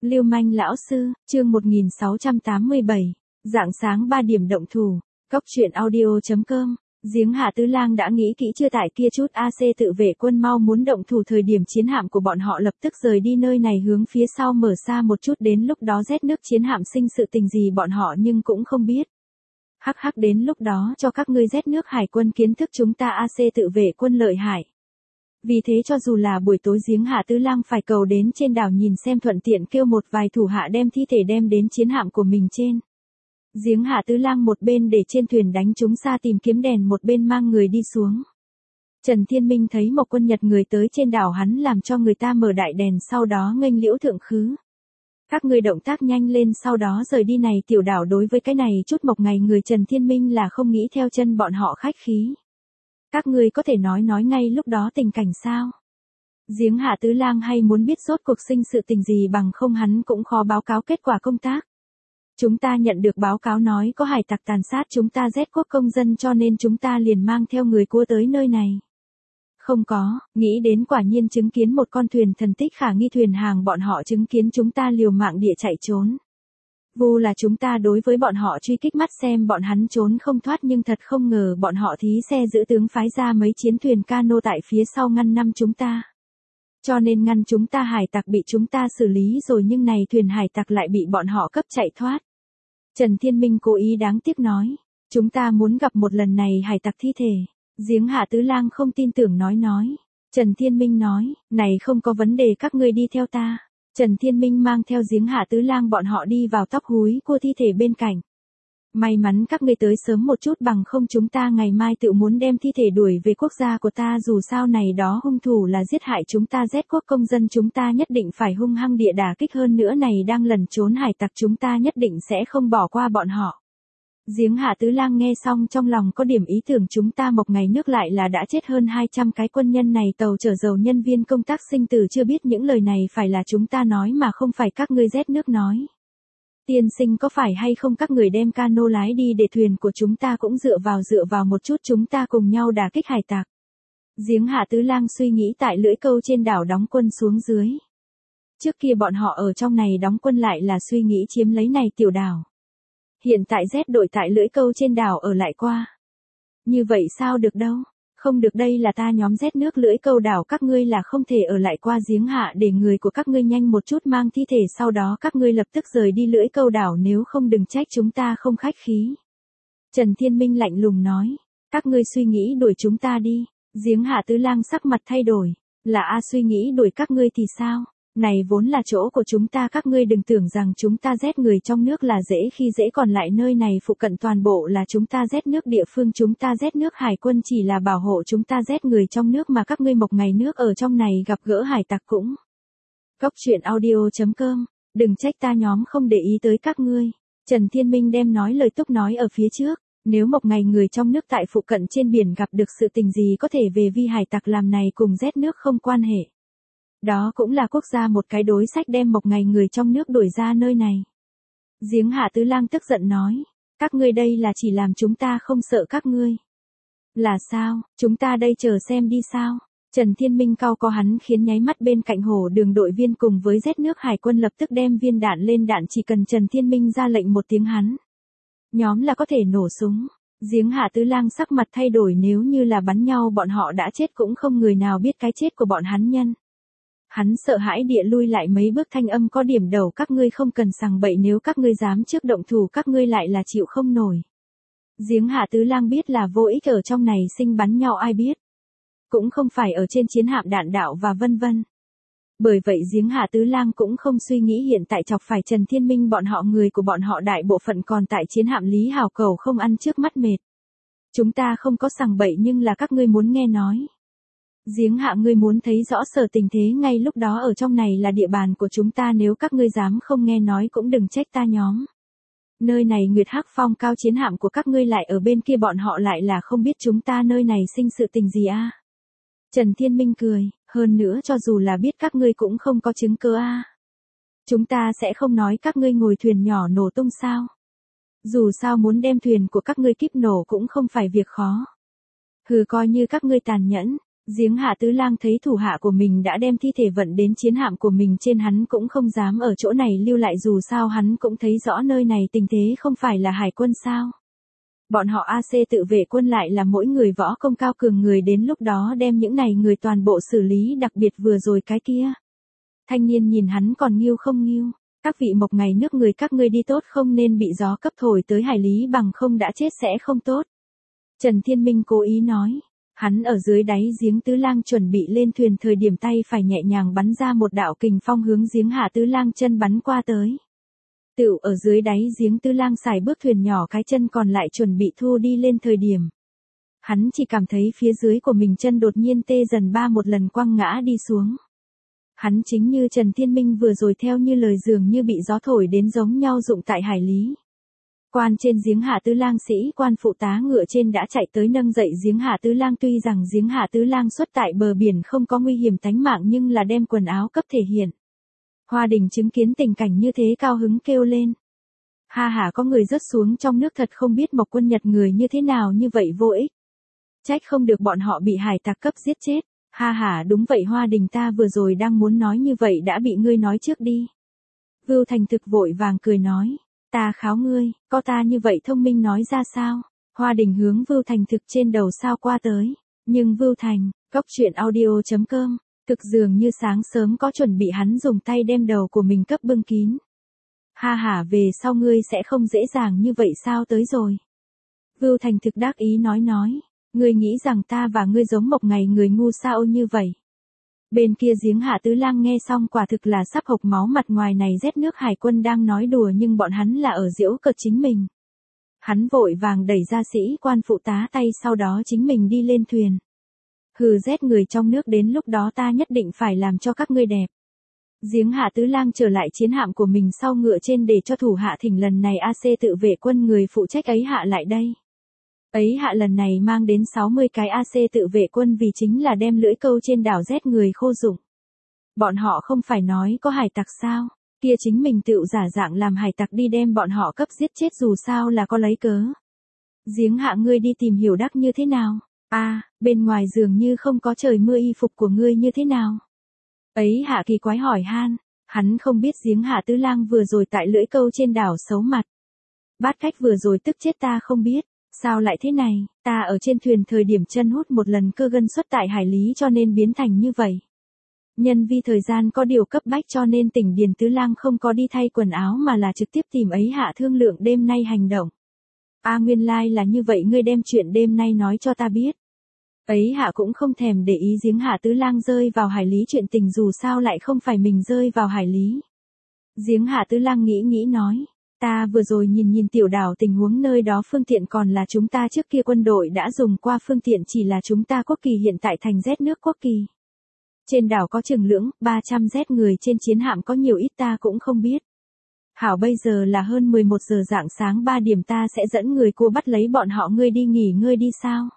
Lưu manh lão sư, chương 1687, rạng sáng 3 điểm động thủ, cóc truyện audio.com. Giếng Hạ Tứ Lang đã nghĩ kỹ chưa tại kia chút AC tự vệ quân mau muốn động thủ thời điểm chiến hạm của bọn họ lập tức rời đi nơi này hướng phía sau mở xa một chút, đến lúc đó rét nước chiến hạm sinh sự tình gì bọn họ nhưng cũng không biết. Hắc hắc, đến lúc đó cho các ngươi rét nước hải quân kiến thức chúng ta AC tự vệ quân lợi hại. Vì thế cho dù là buổi tối Giếng Hạ Tứ Lang phải cầu đến trên đảo nhìn xem, thuận tiện kêu một vài thủ hạ đem thi thể đem đến chiến hạm của mình trên. Giếng Hạ Tứ Lang một bên để trên thuyền đánh chúng xa tìm kiếm đèn, một bên mang người đi xuống. Trần Thiên Minh thấy một quân Nhật người tới trên đảo, hắn làm cho người ta mở đại đèn, sau đó nghênh liễu thượng khứ. Các ngươi động tác nhanh lên, sau đó rời đi này tiểu đảo. Đối với cái này chút mộc ngày người Trần Thiên Minh là không nghĩ theo chân bọn họ khách khí. Các ngươi có thể nói ngay lúc đó tình cảnh sao? Giếng Hạ Tứ Lang hay muốn biết rốt cuộc sinh sự tình gì, bằng không hắn cũng khó báo cáo kết quả công tác. Chúng ta nhận được báo cáo nói có hải tặc tàn sát chúng ta Z quốc công dân, cho nên chúng ta liền mang theo người cua tới nơi này. Không có, nghĩ đến quả nhiên chứng kiến một con thuyền thần tích khả nghi thuyền hàng, bọn họ chứng kiến chúng ta liều mạng địa chạy trốn. Vu là chúng ta đối với bọn họ truy kích, mắt xem bọn hắn trốn không thoát, nhưng thật không ngờ bọn họ thí xe giữ tướng phái ra mấy chiến thuyền cano tại phía sau ngăn năm chúng ta. Cho nên ngăn chúng ta hải tặc bị chúng ta xử lý rồi, nhưng này thuyền hải tặc lại bị bọn họ cấp chạy thoát. Trần Thiên Minh cố ý đáng tiếc nói, chúng ta muốn gặp một lần này hải tặc thi thể. Giếng Hạ Tứ Lang không tin tưởng nói. Trần Thiên Minh nói, này không có vấn đề, các ngươi đi theo ta. Trần Thiên Minh mang theo Giếng Hạ Tứ Lang bọn họ đi vào tóc húi cua thi thể bên cạnh. May mắn các ngươi tới sớm một chút, bằng không chúng ta ngày mai tự muốn đem thi thể đuổi về quốc gia của ta, dù sao này đó hung thủ là giết hại chúng ta Z quốc công dân, chúng ta nhất định phải hung hăng địa đả kích, hơn nữa này đang lẩn trốn hải tặc chúng ta nhất định sẽ không bỏ qua bọn họ. Giếng Hạ Tứ Lang nghe xong trong lòng có điểm ý tưởng, chúng ta một ngày nước lại là đã chết hơn 200 cái quân nhân này, tàu chở dầu nhân viên công tác sinh tử chưa biết, những lời này phải là chúng ta nói mà không phải các ngươi Z nước nói. Tiên sinh, có phải hay không các người đem cano lái đi để thuyền của chúng ta cũng dựa vào một chút, chúng ta cùng nhau đả kích hải tặc. Giếng Hạ Tứ Lang suy nghĩ tại lưỡi câu trên đảo đóng quân xuống dưới. Trước kia bọn họ ở trong này đóng quân lại là suy nghĩ chiếm lấy này tiểu đảo. Hiện tại Z đội tại lưỡi câu trên đảo ở lại qua. Như vậy sao được đâu? Không được, đây là ta nhóm Z nước lưỡi câu đảo, các ngươi là không thể ở lại qua Giếng Hạ, để người của các ngươi nhanh một chút mang thi thể, sau đó các ngươi lập tức rời đi lưỡi câu đảo, nếu không đừng trách chúng ta không khách khí. Trần Thiên Minh lạnh lùng nói, các ngươi suy nghĩ đuổi chúng ta đi. Giếng Hạ Tứ Lang sắc mặt thay đổi, là suy nghĩ đuổi các ngươi thì sao? Này vốn là chỗ của chúng ta, các ngươi đừng tưởng rằng chúng ta Z người trong nước là dễ khi dễ, còn lại nơi này phụ cận toàn bộ là chúng ta Z nước địa phương, chúng ta Z nước hải quân chỉ là bảo hộ chúng ta Z người trong nước, mà các ngươi một ngày nước ở trong này gặp gỡ hải tặc cũng. Cóc truyện audio.com, đừng trách ta nhóm không để ý tới các ngươi. Trần Thiên Minh đem nói lời túc nói ở phía trước, nếu một ngày người trong nước tại phụ cận trên biển gặp được sự tình gì có thể về vi hải tặc làm, này cùng Z nước không quan hệ. Đó cũng là quốc gia một cái đối sách đem một ngày người trong nước đuổi ra nơi này. Giếng Hạ Tứ Lang tức giận nói, các ngươi đây là chỉ làm chúng ta không sợ các ngươi. Là sao, chúng ta đây chờ xem đi sao? Trần Thiên Minh cau có hắn khiến nháy mắt bên cạnh hồ đường đội viên cùng với Z nước hải quân lập tức đem viên đạn lên đạn, chỉ cần Trần Thiên Minh ra lệnh một tiếng hắn nhóm là có thể nổ súng. Giếng Hạ Tứ Lang sắc mặt thay đổi, nếu như là bắn nhau bọn họ đã chết cũng không người nào biết cái chết của bọn hắn nhân. Hắn sợ hãi địa lui lại mấy bước, thanh âm có điểm đầu, các ngươi không cần sằng bậy, nếu các ngươi dám trước động thủ các ngươi lại là chịu không nổi. Giếng Hạ Tứ Lang biết là vô ích ở trong này sinh bắn nhau, ai biết. Cũng không phải ở trên chiến hạm đạn đạo và vân vân. Bởi vậy Giếng Hạ Tứ Lang cũng không suy nghĩ hiện tại chọc phải Trần Thiên Minh bọn họ, người của bọn họ đại bộ phận còn tại chiến hạm Lý Hào Cầu không ăn trước mắt mệt. Chúng ta không có sằng bậy, nhưng là các ngươi muốn nghe nói. Giếng Hạ, ngươi muốn thấy rõ sở tình thế ngay lúc đó, ở trong này là địa bàn của chúng ta, nếu các ngươi dám không nghe nói cũng đừng trách ta nhóm. Nơi này Nguyệt Hắc Phong cao chiến hạm của các ngươi lại ở bên kia, bọn họ lại là không biết chúng ta nơi này sinh sự tình gì a? Trần Thiên Minh cười, hơn nữa cho dù là biết các ngươi cũng không có chứng cứ a. Chúng ta sẽ không nói các ngươi ngồi thuyền nhỏ nổ tung sao? Dù sao muốn đem thuyền của các ngươi kíp nổ cũng không phải việc khó. Hừ, coi như các ngươi tàn nhẫn. Giếng Hạ Tứ Lang thấy thủ hạ của mình đã đem thi thể vận đến chiến hạm của mình trên, hắn cũng không dám ở chỗ này lưu lại, dù sao hắn cũng thấy rõ nơi này tình thế không phải là hải quân sao. Bọn họ AC tự vệ quân lại là mỗi người võ công cao cường, người đến lúc đó đem những này người toàn bộ xử lý, đặc biệt vừa rồi cái kia. Thanh niên nhìn hắn còn nghiêu không nghiêu. Các vị mộc ngày nước người, các ngươi đi tốt không nên bị gió cấp thổi tới hải lý, bằng không đã chết sẽ không tốt. Trần Thiên Minh cố ý nói. Hắn ở dưới đáy giếng Tứ Lang chuẩn bị lên thuyền thời điểm, tay phải nhẹ nhàng bắn ra một đạo kình phong hướng giếng Hạ Tứ Lang chân bắn qua tới. Tựu ở dưới đáy giếng Tứ Lang xài bước thuyền nhỏ, cái chân còn lại chuẩn bị thu đi lên thời điểm. Hắn chỉ cảm thấy phía dưới của mình chân đột nhiên tê dần, một lần quăng ngã đi xuống. Hắn chính như Trần Thiên Minh vừa rồi theo như lời, dường như bị gió thổi đến giống nhau dụng tại hải lý. Quan trên giếng Hạ Tứ Lang sĩ quan phụ tá ngựa trên đã chạy tới nâng dậy giếng Hạ Tứ Lang, tuy rằng giếng Hạ Tứ Lang xuất tại bờ biển không có nguy hiểm tính mạng, nhưng là đem quần áo cấp thể hiện. Hoa Đình chứng kiến tình cảnh như thế cao hứng kêu lên. Ha ha, có người rớt xuống trong nước, thật không biết Mộc Quân Nhật người như thế nào như vậy vô ích. Trách không được bọn họ bị hải tặc cấp giết chết. Ha ha, đúng vậy Hoa Đình, ta vừa rồi đang muốn nói như vậy đã bị ngươi nói trước đi. Vưu Thành Thực vội vàng cười nói. Ta kháo ngươi, có ta như vậy thông minh nói ra sao? Hoa Đình hướng Vưu Thành Thực trên đầu sao qua tới. Nhưng Vưu Thành, cóc truyện audio.com, thực dường như sáng sớm có chuẩn bị, hắn dùng tay đem đầu của mình cấp bưng kín. Ha ha, về sau ngươi sẽ không dễ dàng như vậy sao tới rồi. Vưu Thành Thực đắc ý nói. Ngươi nghĩ rằng ta và ngươi giống Mộc ngày người ngu sao như vậy? Bên kia giếng Hạ Tứ Lang nghe xong quả thực là sắp hộc máu, mặt ngoài này rét nước hải quân đang nói đùa nhưng bọn hắn là ở giễu cợt chính mình. Hắn vội vàng đẩy ra sĩ quan phụ tá tay, sau đó chính mình đi lên thuyền. Hừ, rét người trong nước, đến lúc đó ta nhất định phải làm cho các ngươi đẹp. Giếng Hạ Tứ Lang trở lại chiến hạm của mình sau ngựa trên để cho thủ hạ thỉnh lần này AC tự vệ quân người phụ trách ấy hạ lại đây. Ấy hạ lần này mang đến 60 cái AC tự vệ quân, vì chính là đem lưỡi câu trên đảo rét người khô dụng. Bọn họ không phải nói có hải tặc sao, kia chính mình tựu giả dạng làm hải tặc đi đem bọn họ cấp giết chết, dù sao là có lấy cớ. Giếng Hạ, ngươi đi tìm hiểu đắc như thế nào? Bên ngoài dường như không có trời mưa, y phục của ngươi như thế nào? Ấy hạ kỳ quái hỏi han, hắn không biết giếng Hạ Tứ Lang vừa rồi tại lưỡi câu trên đảo xấu mặt. Bát Khách vừa rồi tức chết ta không biết. Sao lại thế này, ta ở trên thuyền thời điểm chân hút một lần cơ gân xuất tại hải lý cho nên biến thành như vậy. Nhân vì thời gian có điều cấp bách cho nên Tỉnh Điền Tứ Lang không có đi thay quần áo mà là trực tiếp tìm ấy hạ thương lượng đêm nay hành động. Nguyên lai là như vậy, ngươi đem chuyện đêm nay nói cho ta biết. Ấy hạ cũng không thèm để ý giếng Hạ Tứ Lang rơi vào hải lý chuyện tình, dù sao lại không phải mình rơi vào hải lý. Giếng Hạ Tứ Lang nghĩ nói. Ta vừa rồi nhìn tiểu đảo tình huống nơi đó, phương tiện còn là chúng ta trước kia quân đội đã dùng qua, phương tiện chỉ là chúng ta quốc kỳ hiện tại thành rét nước quốc kỳ. Trên đảo có chừng lưỡng 300 rét người, trên chiến hạm có nhiều ít ta cũng không biết. Hảo, bây giờ là hơn 11 giờ rạng sáng 3 điểm, ta sẽ dẫn người cua bắt lấy bọn họ, ngươi đi nghỉ ngơi đi sao?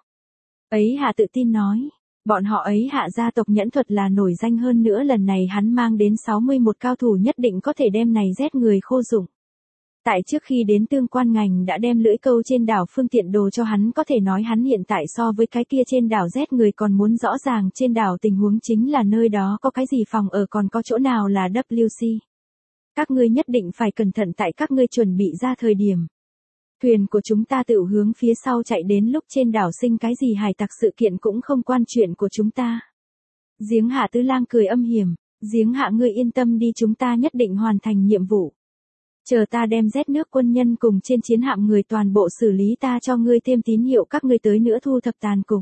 Ấy hạ tự tin nói. Bọn họ ấy hạ gia tộc nhẫn thuật là nổi danh, hơn nữa lần này hắn mang đến 61 cao thủ, nhất định có thể đem này rét người khô dụng. Tại trước khi đến tương quan ngành đã đem lưỡi câu trên đảo phương tiện đồ cho hắn, có thể nói hắn hiện tại so với cái kia trên đảo rét người còn muốn rõ ràng trên đảo tình huống, chính là nơi đó có cái gì phòng ở, còn có chỗ nào là WC. Các ngươi nhất định phải cẩn thận tại các ngươi chuẩn bị ra thời điểm. Thuyền của chúng ta tự hướng phía sau chạy, đến lúc trên đảo sinh cái gì hải tặc sự kiện cũng không quan chuyện của chúng ta. Giếng Hạ Tứ Lang cười âm hiểm, giếng Hạ ngươi yên tâm đi, chúng ta nhất định hoàn thành nhiệm vụ. Chờ ta đem rét nước quân nhân cùng trên chiến hạm người toàn bộ xử lý, ta cho ngươi thêm tín hiệu các ngươi tới nữa thu thập tàn cục.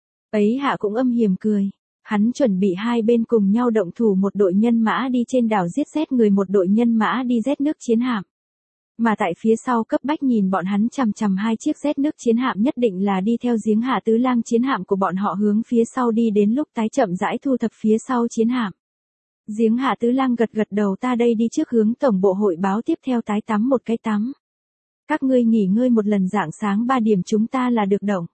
Ấy hạ cũng âm hiểm cười. Hắn chuẩn bị hai bên cùng nhau động thủ, một đội nhân mã đi trên đảo giết rét người, một đội nhân mã đi rét nước chiến hạm. Mà tại phía sau cấp bách nhìn bọn hắn chằm chằm hai chiếc rét nước chiến hạm, nhất định là đi theo giếng Hạ Tứ Lang chiến hạm của bọn họ hướng phía sau đi, đến lúc tái chậm rãi thu thập phía sau chiến hạm. Giếng Hạ Tứ Lang gật đầu, ta đây đi trước hướng tổng bộ hội báo, tiếp theo tái tắm một cái tắm. Các ngươi nghỉ ngơi một lần, rạng sáng 3 điểm chúng ta là được động.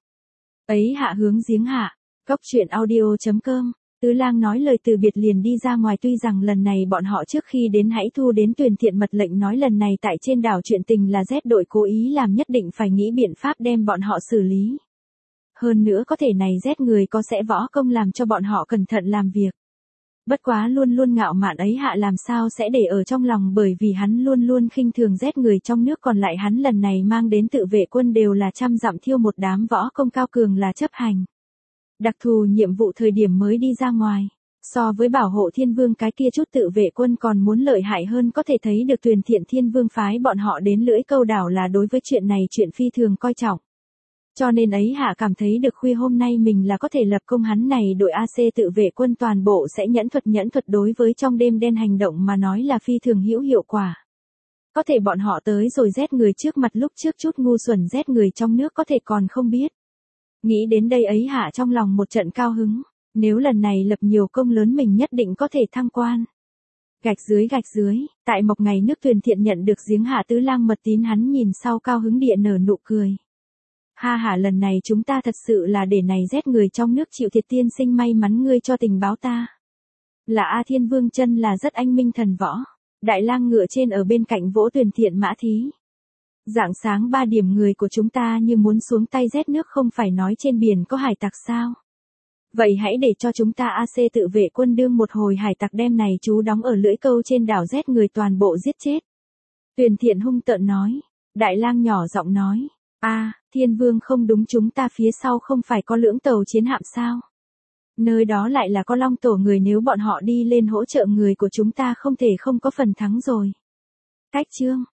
Ấy hạ hướng giếng Hạ, cóc truyện audio.com, Tứ Lang nói lời từ biệt liền đi ra ngoài, tuy rằng lần này bọn họ trước khi đến hãy thu đến Tuyền Thiện mật lệnh nói lần này tại trên đảo chuyện tình là Z đội cố ý làm, nhất định phải nghĩ biện pháp đem bọn họ xử lý. Hơn nữa có thể này Z người có sẽ võ công làm cho bọn họ cẩn thận làm việc. Bất quá luôn luôn ngạo mạn ấy hạ làm sao sẽ để ở trong lòng, bởi vì hắn luôn luôn khinh thường Z người trong nước, còn lại hắn lần này mang đến tự vệ quân đều là trăm dặm thiêu một đám võ công cao cường là chấp hành. Đặc thù nhiệm vụ thời điểm mới đi ra ngoài. So với bảo hộ thiên vương cái kia chút tự vệ quân còn muốn lợi hại hơn, có thể thấy được Tuyền Thiện Thiên Vương phái bọn họ đến Lưỡi Câu đảo là đối với chuyện này chuyện phi thường coi trọng. Cho nên ấy hạ cảm thấy được khuya hôm nay mình là có thể lập công, hắn này đội AC tự vệ quân toàn bộ sẽ nhẫn thuật đối với trong đêm đen hành động mà nói là phi thường hữu hiệu quả. Có thể bọn họ tới rồi Z người trước mặt lúc trước chút ngu xuẩn Z người trong nước có thể còn không biết. Nghĩ đến đây ấy hạ trong lòng một trận cao hứng, nếu lần này lập nhiều công lớn mình nhất định có thể thăng quan. Gạch dưới, tại Mộc Ngày nước Tuyền Thiện nhận được giếng Hạ Tứ Lang mật tín, hắn nhìn sau cao hứng địa nở nụ cười. Ha ha, lần này chúng ta thật sự là để này Z người trong nước chịu thiệt, tiên sinh may mắn ngươi cho tình báo ta. Là A Thiên Vương chân là rất anh minh thần võ. Đại lang ngựa trên ở bên cạnh vỗ Tuyền Thiện mã thí. Rạng sáng 3 điểm người của chúng ta như muốn xuống tay Z nước, không phải nói trên biển có hải tặc sao? Vậy hãy để cho chúng ta AC tự vệ quân đương một hồi hải tặc, đem này chú đóng ở Lưỡi Câu trên đảo Z người toàn bộ giết chết. Tuyền Thiện hung tợn nói. Đại lang nhỏ giọng nói. Thiên Vương không đúng, chúng ta phía sau không phải có lưỡng tàu chiến hạm sao? Nơi đó lại là có Long Tổ người, nếu bọn họ đi lên hỗ trợ người của chúng ta không thể không có phần thắng rồi. Cách chương